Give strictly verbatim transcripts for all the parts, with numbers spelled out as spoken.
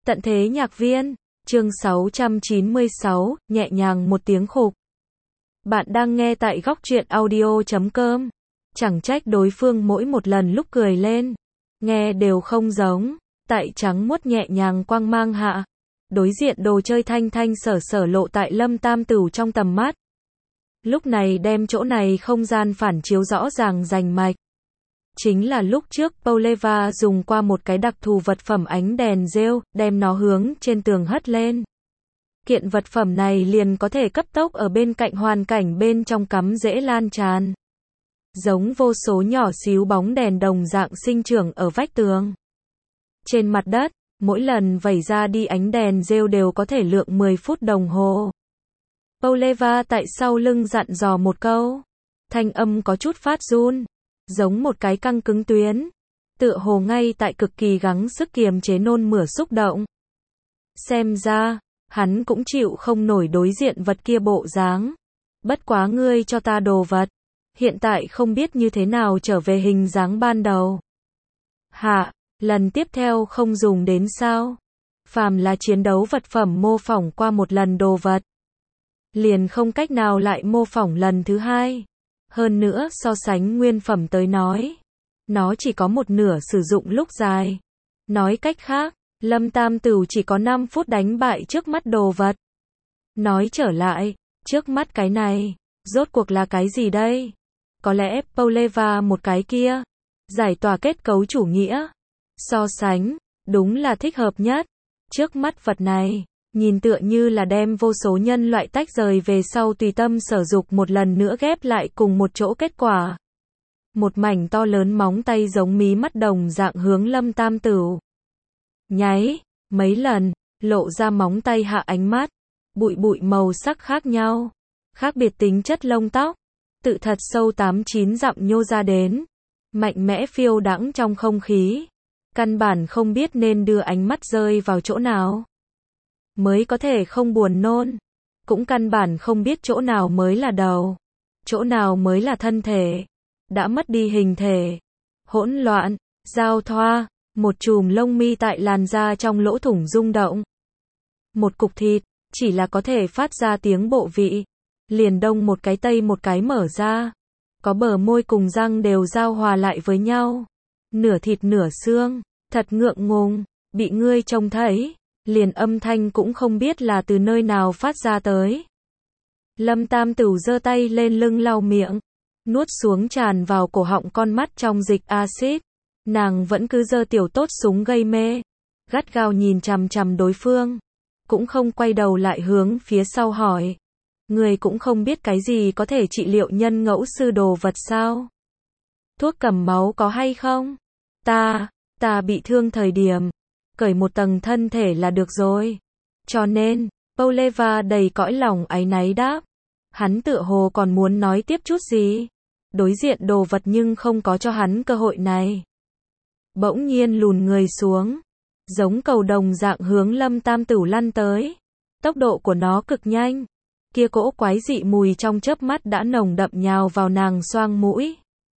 Tận thế nhạc viên, chương sáu trăm chín mươi sáu, nhẹ nhàng một tiếng khục. Bạn đang nghe tại góc truyện audio chấm com. Chẳng trách đối phương mỗi một lần lúc cười lên, nghe đều không giống, tại trắng muốt nhẹ nhàng quang mang hạ. Đối diện đồ chơi thanh thanh sở sở lộ tại Lâm Tam Tửu trong tầm mắt. Lúc này đem chỗ này không gian phản chiếu rõ ràng rành mạch. Chính là lúc trước Pauleva dùng qua một cái đặc thù vật phẩm ánh đèn rêu, đem nó hướng trên tường hất lên. Kiện vật phẩm này liền có thể cấp tốc ở bên cạnh hoàn cảnh bên trong cắm dễ lan tràn. Giống vô số nhỏ xíu bóng đèn đồng dạng sinh trưởng ở vách tường. Trên mặt đất, mỗi lần vẩy ra đi ánh đèn rêu đều có thể lượng mười phút đồng hồ. Pauleva tại sau lưng dặn dò một câu. Thanh âm có chút phát run. Giống một cái căng cứng tuyến, tựa hồ ngay tại cực kỳ gắng sức kiềm chế nôn mửa xúc động. Xem ra, hắn cũng chịu không nổi đối diện vật kia bộ dáng. Bất quá ngươi cho ta đồ vật, hiện tại không biết như thế nào trở về hình dáng ban đầu. Hạ, lần tiếp theo không dùng đến sao? Phàm là chiến đấu vật phẩm mô phỏng qua một lần đồ vật, liền không cách nào lại mô phỏng lần thứ hai. Hơn nữa so sánh nguyên phẩm tới nói, nó chỉ có một nửa sử dụng lúc dài. Nói cách khác, Lâm Tam Tửu chỉ có năm phút đánh bại trước mắt đồ vật. Nói trở lại, trước mắt cái này, rốt cuộc là cái gì đây? Có lẽ Pauleva một cái kia, giải tỏa kết cấu chủ nghĩa. So sánh, đúng là thích hợp nhất. Trước mắt vật này, nhìn tựa như là đem vô số nhân loại tách rời về sau tùy tâm sở dục một lần nữa ghép lại cùng một chỗ kết quả. Một mảnh to lớn móng tay giống mí mắt đồng dạng hướng Lâm Tam Tửu. Nháy, mấy lần, lộ ra móng tay hạ ánh mắt, bụi bụi màu sắc khác nhau, khác biệt tính chất lông tóc, tự thật sâu tám chín dặm nhô ra đến, mạnh mẽ phiêu đãng trong không khí, căn bản không biết nên đưa ánh mắt rơi vào chỗ nào. Mới có thể không buồn nôn, cũng căn bản không biết chỗ nào mới là đầu, chỗ nào mới là thân thể, đã mất đi hình thể, hỗn loạn, giao thoa, một chùm lông mi tại làn da trong lỗ thủng rung động. Một cục thịt, chỉ là có thể phát ra tiếng bộ vị, liền đông một cái tây một cái mở ra, có bờ môi cùng răng đều giao hòa lại với nhau, nửa thịt nửa xương, thật ngượng ngùng, bị ngươi trông thấy. Liền âm thanh cũng không biết là từ nơi nào phát ra tới. Lâm Tam Tửu giơ tay lên lưng lau miệng, nuốt xuống tràn vào cổ họng con mắt trong dịch axit. Nàng vẫn cứ giơ tiểu tốt súng gây mê, gắt gao nhìn chằm chằm đối phương, cũng không quay đầu lại hướng phía sau hỏi. Người cũng không biết cái gì có thể trị liệu nhân ngẫu sư đồ vật sao? Thuốc cầm máu có hay không? Ta, ta bị thương thời điểm cởi một tầng thân thể là được rồi. Cho nên, Pauleva đầy cõi lòng áy náy đáp. Hắn tựa hồ còn muốn nói tiếp chút gì. Đối diện đồ vật nhưng không có cho hắn cơ hội này. Bỗng nhiên lùn người xuống, giống cầu đồng dạng hướng Lâm Tam Tửu lăn tới. Tốc độ của nó cực nhanh. Kia cỗ quái dị mùi trong chớp mắt đã nồng đậm nhào vào nàng xoang mũi.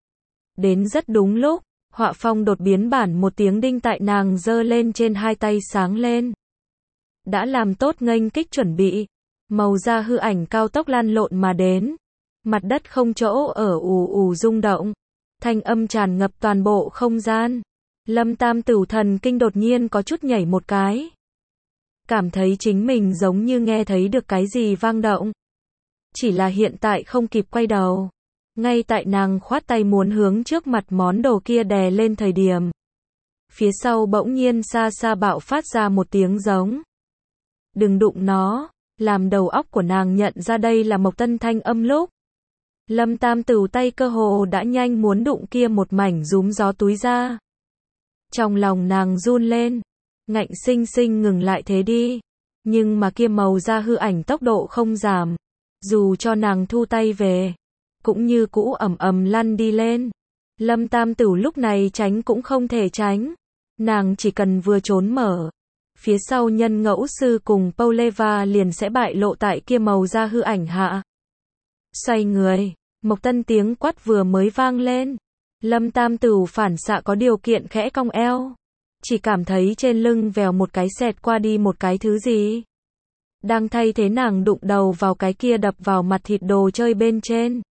Đến rất đúng lúc. Họa phong đột biến bản một tiếng đinh tại nàng giơ lên trên hai tay sáng lên. Đã làm tốt nghênh kích chuẩn bị. Màu da hư ảnh cao tốc lăn lộn mà đến. Mặt đất không chỗ ở ù ù rung động. Thanh âm tràn ngập toàn bộ không gian. Lâm Tam Tửu thần kinh đột nhiên có chút nhảy một cái. Cảm thấy chính mình giống như nghe thấy được cái gì vang động. Chỉ là hiện tại không kịp quay đầu. Ngay tại nàng khoát tay muốn hướng trước mặt món đồ kia đè lên thời điểm. Phía sau bỗng nhiên xa xa bạo phát ra một tiếng giống. Đừng đụng nó, làm đầu óc của nàng nhận ra đây là Mộc Tân thanh âm lúc. Lâm Tam Tửu tay cơ hồ đã nhanh muốn đụng kia một mảnh rúm gió túi ra. Trong lòng nàng run lên, ngạnh sinh sinh ngừng lại thế đi. Nhưng mà kia màu da hư ảnh tốc độ không giảm. Dù cho nàng thu tay về, cũng như cũ ầm ầm lăn đi lên. Lâm Tam Tửu lúc này tránh cũng không thể tránh. Nàng chỉ cần vừa trốn mở, phía sau nhân ngẫu sư cùng Pauleva liền sẽ bại lộ tại kia màu da hư ảnh hạ. Xoay người, Mộc Tân tiếng quát vừa mới vang lên. Lâm Tam Tửu phản xạ có điều kiện khẽ cong eo. chỉ cảm thấy trên lưng vèo một cái xẹt qua đi một cái thứ gì. Đang thay thế nàng đụng đầu vào cái kia đập vào mặt thịt đồ chơi bên trên.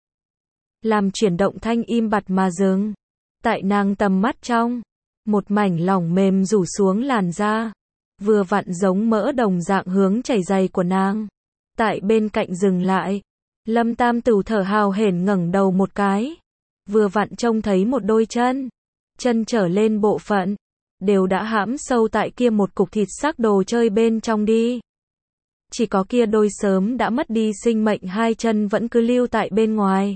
Làm chuyển động thanh im bặt mà dừng. Tại nàng tầm mắt trong, một mảnh lỏng mềm rủ xuống làn da, vừa vặn giống mỡ đồng dạng hướng chảy dày của nàng. Tại bên cạnh dừng lại, Lâm Tam Tửu thở hào hển ngẩng đầu một cái, vừa vặn trông thấy một đôi chân, chân trở lên bộ phận, đều đã hãm sâu tại kia một cục thịt xác đồ chơi bên trong đi. Chỉ có kia đôi sớm đã mất đi sinh mệnh hai chân vẫn cứ lưu tại bên ngoài.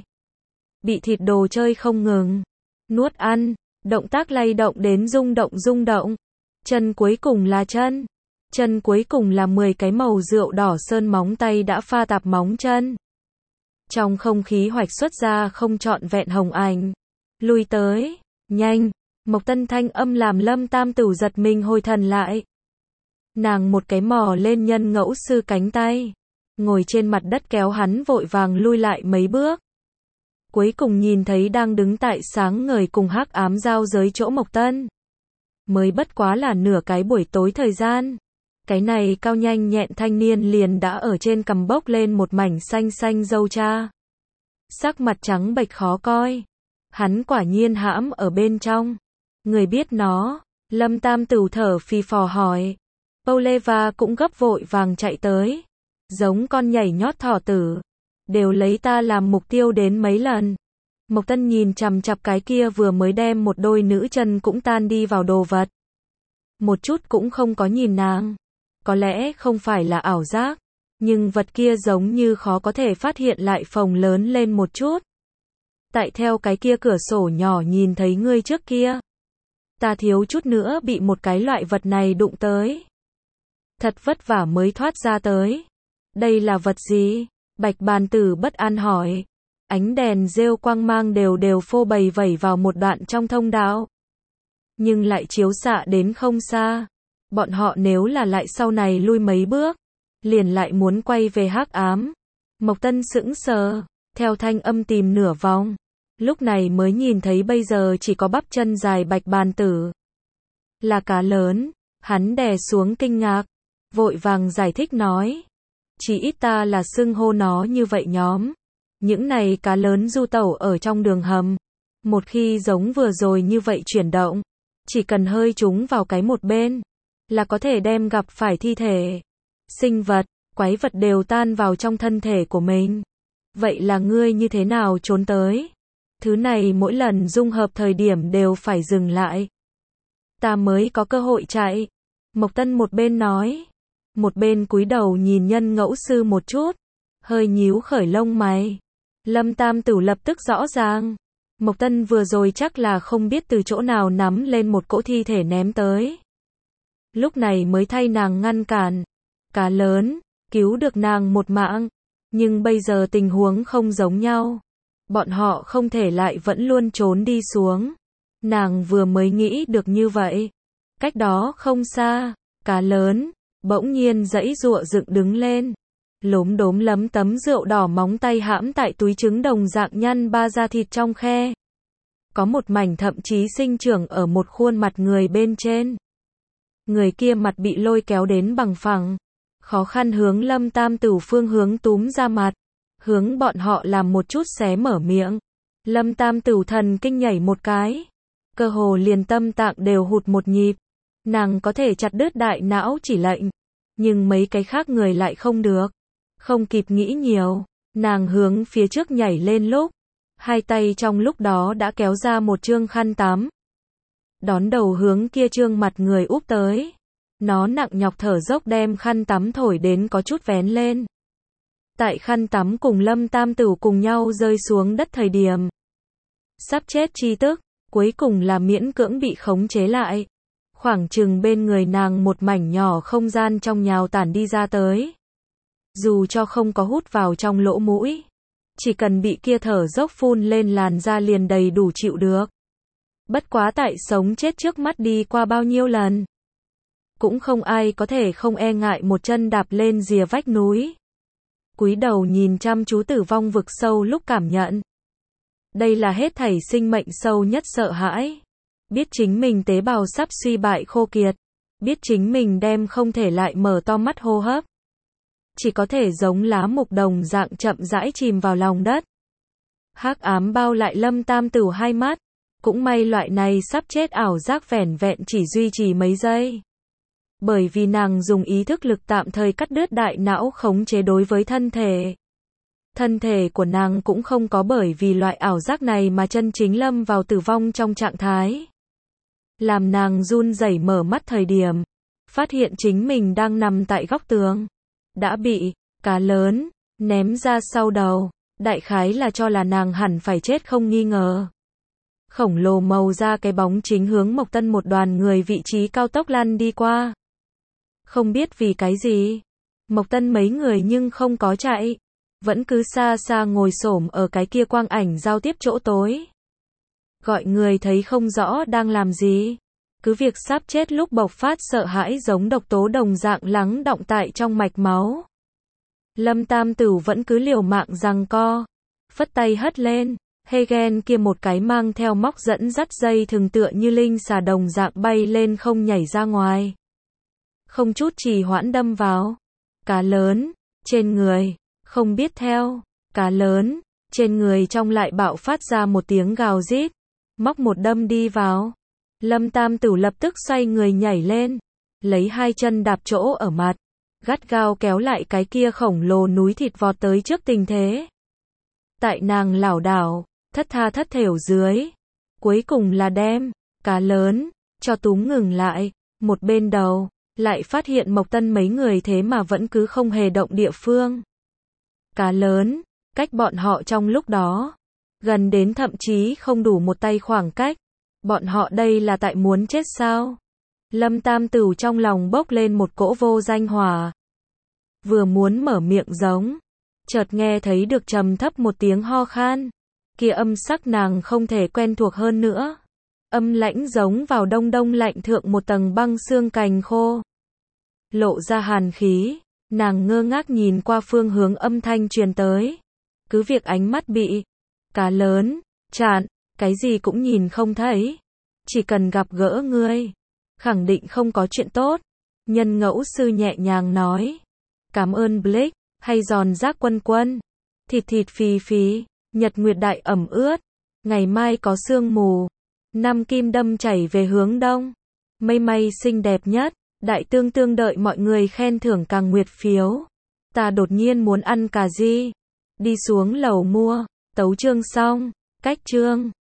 Bị thịt đồ chơi không ngừng nuốt ăn, động tác lay động đến rung động rung động. Chân cuối cùng là chân. Chân cuối cùng là mười cái màu rượu đỏ sơn móng tay đã pha tạp móng chân. Trong không khí hoạch xuất ra không trọn vẹn hồng ảnh. Lui tới, nhanh, Mộc Tân thanh âm làm Lâm Tam Tửu giật mình hồi thần lại. Nàng một cái mò lên nhân ngẫu sư cánh tay, ngồi trên mặt đất kéo hắn vội vàng lui lại mấy bước. Cuối cùng nhìn thấy đang đứng tại sáng ngời cùng hắc ám giao giới chỗ Mộc Tân. Mới bất quá là nửa cái buổi tối thời gian. Cái này cao nhanh nhẹn thanh niên liền đã ở trên cằm bốc lên một mảnh xanh xanh râu cha. Sắc mặt trắng bệch khó coi. Hắn quả nhiên hãm ở bên trong. Người biết nó, Lâm Tam Tửu thở phì phò hỏi. Pauleva cũng gấp vội vàng chạy tới. Giống con nhảy nhót thỏ tử. Đều lấy ta làm mục tiêu đến mấy lần. Mộc Tân nhìn chằm chằm cái kia vừa mới đem một đôi nữ chân cũng tan đi vào đồ vật. Một chút cũng không có nhìn nàng. Có lẽ không phải là ảo giác, nhưng vật kia giống như khó có thể phát hiện lại phồng lớn lên một chút. Tại theo cái kia cửa sổ nhỏ nhìn thấy ngươi trước kia. Ta thiếu chút nữa bị một cái loại vật này đụng tới. Thật vất vả mới thoát ra tới. Đây là vật gì? Bạch Bàn Tử bất an hỏi. Ánh đèn rêu quang mang đều đều phô bày vẩy vào một đoạn trong thông đạo. Nhưng lại chiếu xạ đến không xa. Bọn họ nếu là lại sau này lui mấy bước, liền lại muốn quay về hắc ám. Mộc Tân sững sờ, theo thanh âm tìm nửa vòng. Lúc này mới nhìn thấy bây giờ chỉ có bắp chân dài Bạch Bàn Tử. Là cá lớn, hắn đè xuống kinh ngạc, vội vàng giải thích nói. Chỉ ít ta là xưng hô nó như vậy nhóm. Những này cá lớn du tẩu ở trong đường hầm. Một khi giống vừa rồi như vậy chuyển động, chỉ cần hơi trúng vào cái một bên, là có thể đem gặp phải thi thể, sinh vật, quái vật đều tan vào trong thân thể của mình. Vậy là ngươi như thế nào trốn tới? Thứ này mỗi lần dung hợp thời điểm đều phải dừng lại. Ta mới có cơ hội chạy. Mộc Tân một bên nói, một bên cúi đầu nhìn nhân ngẫu sư một chút, hơi nhíu khởi lông mày. Lâm Tam Tửu lập tức rõ ràng. Mộc Tân vừa rồi chắc là không biết từ chỗ nào nắm lên một cỗ thi thể ném tới. Lúc này mới thay nàng ngăn cản. Cá lớn, cứu được nàng một mạng. Nhưng bây giờ tình huống không giống nhau. Bọn họ không thể lại vẫn luôn trốn đi xuống. Nàng vừa mới nghĩ được như vậy. Cách đó không xa, cá lớn, bỗng nhiên giãy giụa dựng đứng lên. Lốm đốm lấm tấm rượu đỏ móng tay hãm tại túi trứng đồng dạng nhăn ba da thịt trong khe. Có một mảnh thậm chí sinh trưởng ở một khuôn mặt người bên trên. Người kia mặt bị lôi kéo đến bằng phẳng. Khó khăn hướng Lâm Tam Tửu phương hướng túm ra mặt. Hướng bọn họ làm một chút xé mở miệng. Lâm Tam Tửu thần kinh nhảy một cái. Cơ hồ liền tâm tạng đều hụt một nhịp. Nàng có thể chặt đứt đại não chỉ lệnh. Nhưng mấy cái khác người lại không được. Không kịp nghĩ nhiều. Nàng hướng phía trước nhảy lên lúc. Hai tay trong lúc đó đã kéo ra một trương khăn tắm. Đón đầu hướng kia trương mặt người úp tới. Nó nặng nhọc thở dốc đem khăn tắm thổi đến có chút vén lên. Tại khăn tắm cùng Lâm Tam Tửu cùng nhau rơi xuống đất thời điểm. Sắp chết chi tức, cuối cùng là miễn cưỡng bị khống chế lại. Khoảng chừng bên người nàng một mảnh nhỏ không gian trong nhào tản đi ra tới. Dù cho không có hút vào trong lỗ mũi. Chỉ cần bị kia thở dốc phun lên làn da liền đầy đủ chịu được. Bất quá tại sống chết trước mắt đi qua bao nhiêu lần. Cũng không ai có thể không e ngại một chân đạp lên rìa vách núi. Cúi đầu nhìn chăm chú tử vong vực sâu lúc cảm nhận. Đây là hết thảy sinh mệnh sâu nhất sợ hãi. biết chính mình tế bào sắp suy bại khô kiệt, biết chính mình đem không thể lại mở to mắt hô hấp. Chỉ có thể giống lá mục đồng dạng chậm rãi chìm vào lòng đất. Hắc ám bao lại Lâm Tam Tửu hai mắt, cũng may loại này sắp chết ảo giác vẻn vẹn chỉ duy trì mấy giây. Bởi vì nàng dùng ý thức lực tạm thời cắt đứt đại não khống chế đối với thân thể. Thân thể của nàng cũng không có bởi vì loại ảo giác này mà chân chính lâm vào tử vong trong trạng thái. Làm nàng run rẩy mở mắt thời điểm, phát hiện chính mình đang nằm tại góc tường. Đã bị cá lớn ném ra sau đầu, đại khái là cho là nàng hẳn phải chết không nghi ngờ. Khổng lồ màu da cái bóng chính hướng Mộc Tân một đoàn người vị trí cao tốc lăn đi qua. Không biết vì cái gì, Mộc Tân mấy người nhưng không có chạy, vẫn cứ xa xa ngồi xổm ở cái kia quang ảnh giao tiếp chỗ tối. Gọi người thấy không rõ đang làm gì, cứ việc sắp chết lúc bộc phát sợ hãi giống độc tố đồng dạng lắng đọng tại trong mạch máu. Lâm Tam Tửu vẫn cứ liều mạng giằng co, phất tay hất lên, Hegen kia một cái mang theo móc dẫn dắt dây thường tựa như linh xà đồng dạng bay lên không nhảy ra ngoài. Không chút trì hoãn đâm vào cá lớn trên người, không biết theo cá lớn trên người trong lại bạo phát ra một tiếng gào rít, móc một đâm đi vào. Lâm Tam Tửu lập tức xoay người nhảy lên, lấy hai chân đạp chỗ ở mặt, gắt gao kéo lại cái kia khổng lồ núi thịt vọt tới trước tình thế. Tại nàng lảo đảo, thất tha thất thểu dưới, cuối cùng là đem cá lớn cho túm ngừng lại, một bên đầu, lại phát hiện Mộc Tân mấy người thế mà vẫn cứ không hề động địa phương. Cá lớn, cách bọn họ trong lúc đó, gần đến thậm chí không đủ một tay khoảng cách. Bọn họ đây là tại muốn chết sao? Lâm Tam Tửu trong lòng bốc lên một cỗ vô danh hỏa. Vừa muốn mở miệng giống, chợt nghe thấy được trầm thấp một tiếng ho khan. Kia âm sắc nàng không thể quen thuộc hơn nữa. Âm lãnh giống vào đông đông lạnh thượng một tầng băng xương cành khô. Lộ ra hàn khí, nàng ngơ ngác nhìn qua phương hướng âm thanh truyền tới. Cứ việc ánh mắt bị cá lớn chặn, cái gì cũng nhìn không thấy. Chỉ cần gặp gỡ ngươi, khẳng định không có chuyện tốt. Nhân ngẫu sư nhẹ nhàng nói. Cảm ơn Blake, hay giòn rác quân quân. Thịt thịt phì phì, nhật nguyệt đại ẩm ướt. Ngày mai có sương mù. Năm kim đâm chảy về hướng đông. Mây mây xinh đẹp nhất. Đại tương tương đợi mọi người khen thưởng càng nguyệt phiếu. Ta đột nhiên muốn ăn cà ri. Đi xuống lầu mua. Tấu chương xong. Cách chương.